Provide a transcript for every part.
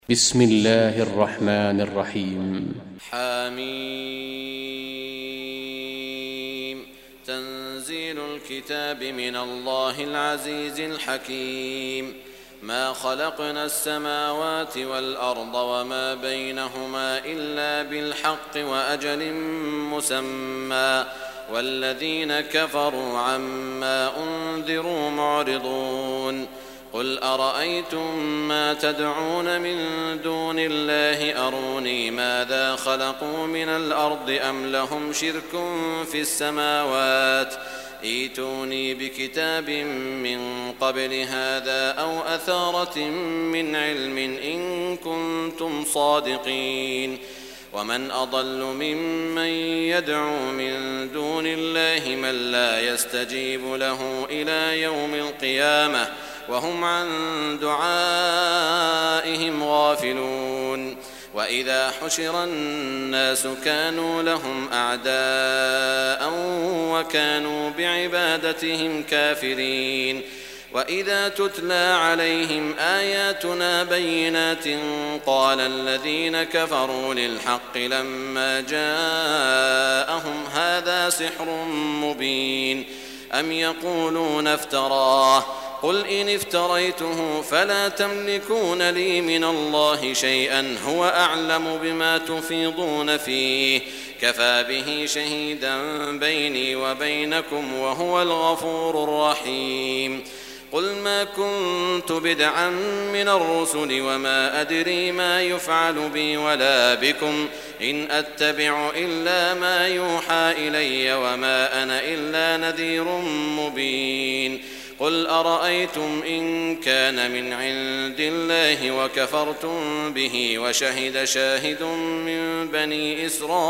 بسم الله الرحمن الرحيم. حميم. تنزيل الكتاب من الله العزيز الحكيم. ما خلقنا السماوات والأرض وما بينهما إلا بالحق وأجل مسمى والذين كفروا عما أنذروا معرضون. قل أرأيتم ما تدعون من دون الله أروني ماذا خلقوا من الأرض أم لهم شرك في السماوات ائتوني بكتاب من قبل هذا أو أثارة من علم إن كنتم صادقين. ومن أضل ممن يدعو من دون الله من لا يستجيب له إلى يوم القيامة وهم عن دعائهم غافلون. وإذا حشر الناس كانوا لهم أعداء وكانوا بعبادتهم كافرين. وإذا تتلى عليهم آياتنا بينات قال الذين كفروا للحق لما جاءهم هذا سحر مبين أم يقولون افتراه قل إن افتريته فلا تملكون لي من الله شيئا هو أعلم بما تفيضون فيه كفى به شهيدا بيني وبينكم وهو الغفور الرحيم. قل ما كنت بدعا من الرسل وما أدري ما يفعل بي ولا بكم إن أتبع إلا ما يوحى إلي وما أنا إلا نذير مبين. قل أرأيتم إن كان من عند الله وكفرتم به وشهد شاهد من بني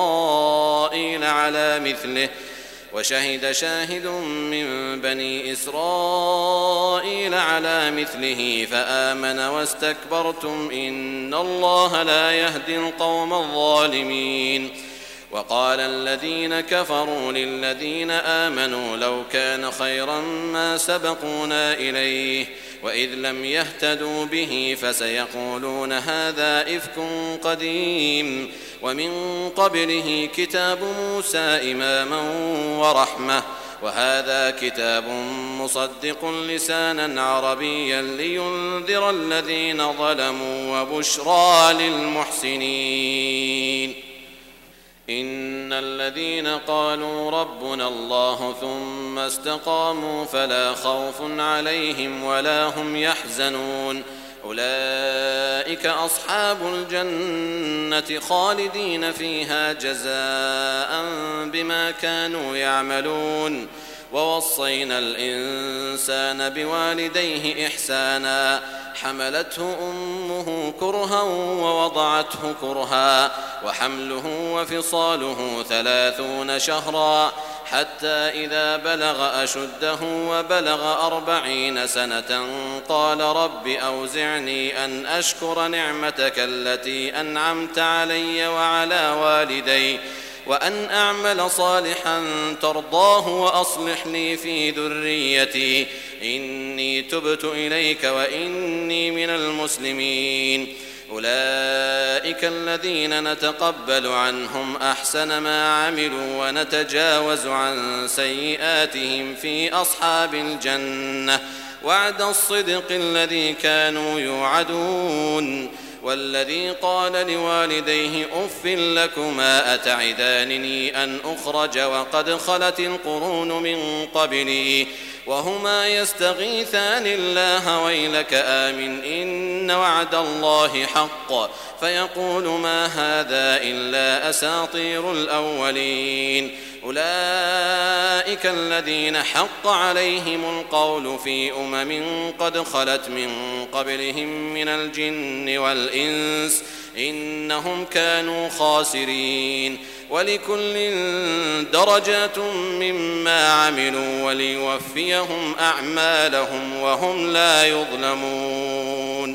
إسرائيل على مثله فآمن واستكبرتم إن الله لا يهدي القوم الظالمين. وقال الذين كفروا للذين آمنوا لو كان خيرا ما سبقونا إليه وإذ لم يهتدوا به فسيقولون هذا إفك قديم ومن قبله كتاب موسى إماما ورحمة وهذا كتاب مصدق لسانا عربيا لينذر الذين ظلموا وبشرى للمحسنين. إن الذين قالوا ربنا الله ثم استقاموا فلا خوف عليهم ولا هم يحزنون أولئك أصحاب الجنة خالدين فيها جزاء بما كانوا يعملون. ووصينا الإنسان بوالديه إحسانا حملته أمه كرها ووضعته كرها وحمله وفصاله 30 شهرا حتى إذا بلغ أشده وبلغ 40 سنة قال رب أوزعني أن أشكر نعمتك التي أنعمت علي وعلى والدي وأن أعمل صالحا ترضاه وأصلح لي في ذريتي إني تبت إليك وإني من المسلمين. أولئك الذين نتقبل عنهم أحسن ما عملوا ونتجاوز عن سيئاتهم في أصحاب الجنة وعد الصدق الذي كانوا يوعدون. والذي قال لوالديه أف لكما أتعدانني أن أخرج وقد خلت القرون من قبلي وهما يستغيثان الله ويلك آمن إن وعد الله حق فيقول ما هذا إلا أساطير الأولين. أولئك الذين حق عليهم القول في قد خلت من قبلهم من الجن والإنس إنهم كانوا خاسرين. ولكل درجات مما عملوا وليوفيهم أعمالهم وهم لا يظلمون.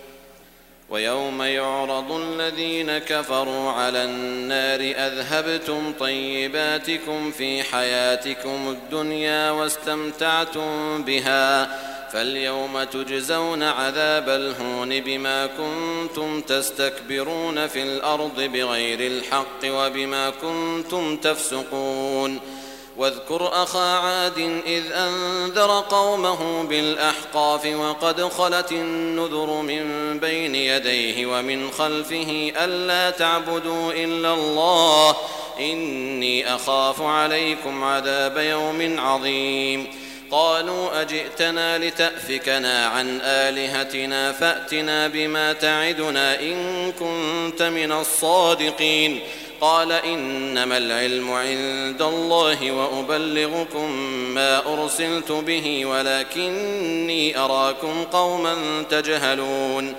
ويوم يعرض الذين كفروا على النار أذهبتم طيباتكم في حياتكم الدنيا واستمتعتم بها فاليوم تجزون عذاب الهون بما كنتم تستكبرون في الأرض بغير الحق وبما كنتم تفسقون واذكر أخا عاد إذ أنذر قومه بالأحقاف وقد خلت النذر من بين يديه ومن خلفه ألا تعبدوا إلا الله إني أخاف عليكم عذاب يوم عظيم قالوا أجئتنا لتأفكنا عن آلهتنا فأتنا بما تعدنا إن كنت من الصادقين قال إنما العلم عند الله وأبلغكم ما أرسلت به ولكني أراكم قوما تجهلون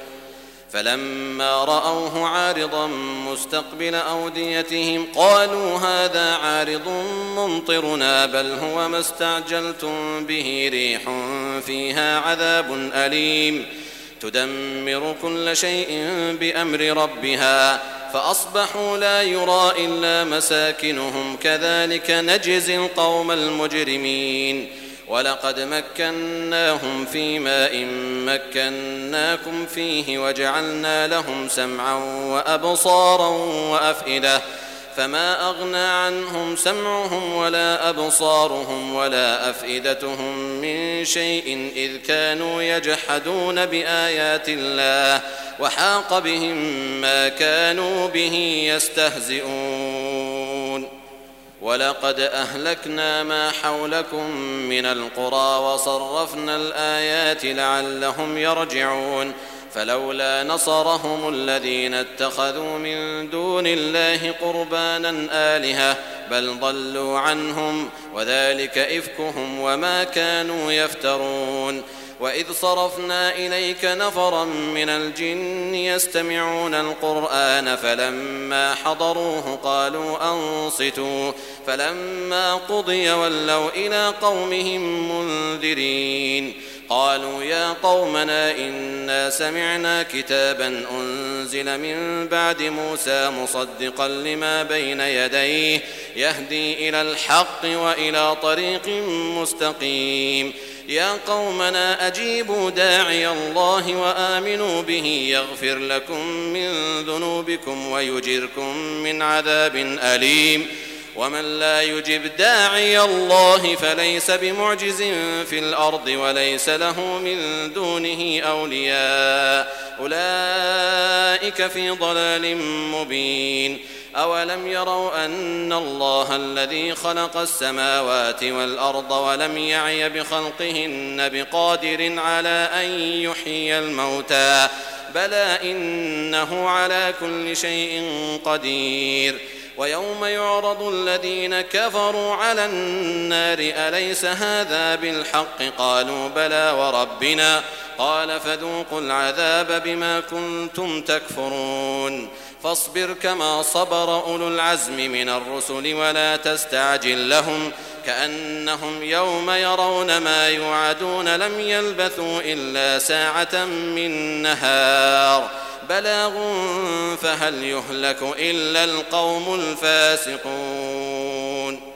فلما رأوه عارضا مستقبل أوديتهم قالوا هذا عارض ممطرنا بل هو ما استعجلتم به ريح فيها عذاب أليم تدمر كل شيء بأمر ربها فأصبحوا لا يرى إلا مساكنهم كذلك نجزي القوم المجرمين ولقد مكناهم في ماء مكناكم فيه وجعلنا لهم سمعا وأبصارا وأفئدة فما أغنى عنهم سمعهم ولا أبصارهم ولا أفئدتهم من شيء إذ كانوا يجحدون بآيات الله وحاق بهم ما كانوا به يستهزئون ولقد أهلكنا ما حولكم من القرى وصرفنا الآيات لعلهم يرجعون فلولا نصرهم الذين اتخذوا من دون الله قربانا آلهة بل ضلوا عنهم وذلك إفكهم وما كانوا يفترون وإذ صرفنا إليك نفرا من الجن يستمعون القرآن فلما حضروه قالوا أنصتوا فلما قضي ولوا إلى قومهم منذرين قالوا يا قومنا إنا سمعنا كتابا أنزل من بعد موسى مصدقا لما بين يديه يهدي إلى الحق وإلى طريق مستقيم يا قومنا أجيبوا داعي الله وآمنوا به يغفر لكم من ذنوبكم ويجركم من عذاب أليم ومن لا يجب داعي الله فليس بمعجز في الأرض وليس له من دونه أولياء أولئك في ضلال مبين أولم يروا أن الله الذي خلق السماوات والأرض ولم يعي بخلقهن بقادر على أن يحيي الموتى بلى إنه على كل شيء قدير ويوم يعرض الذين كفروا على النار أليس هذا بالحق قالوا بلى وربنا قال فذوقوا العذاب بما كنتم تكفرون فاصبر كما صبر أولو العزم من الرسل ولا تستعجل لهم كأنهم يوم يرون ما يوعدون لم يلبثوا إلا ساعة من نهار بلاغ فهل يهلك إلا القوم الفاسقون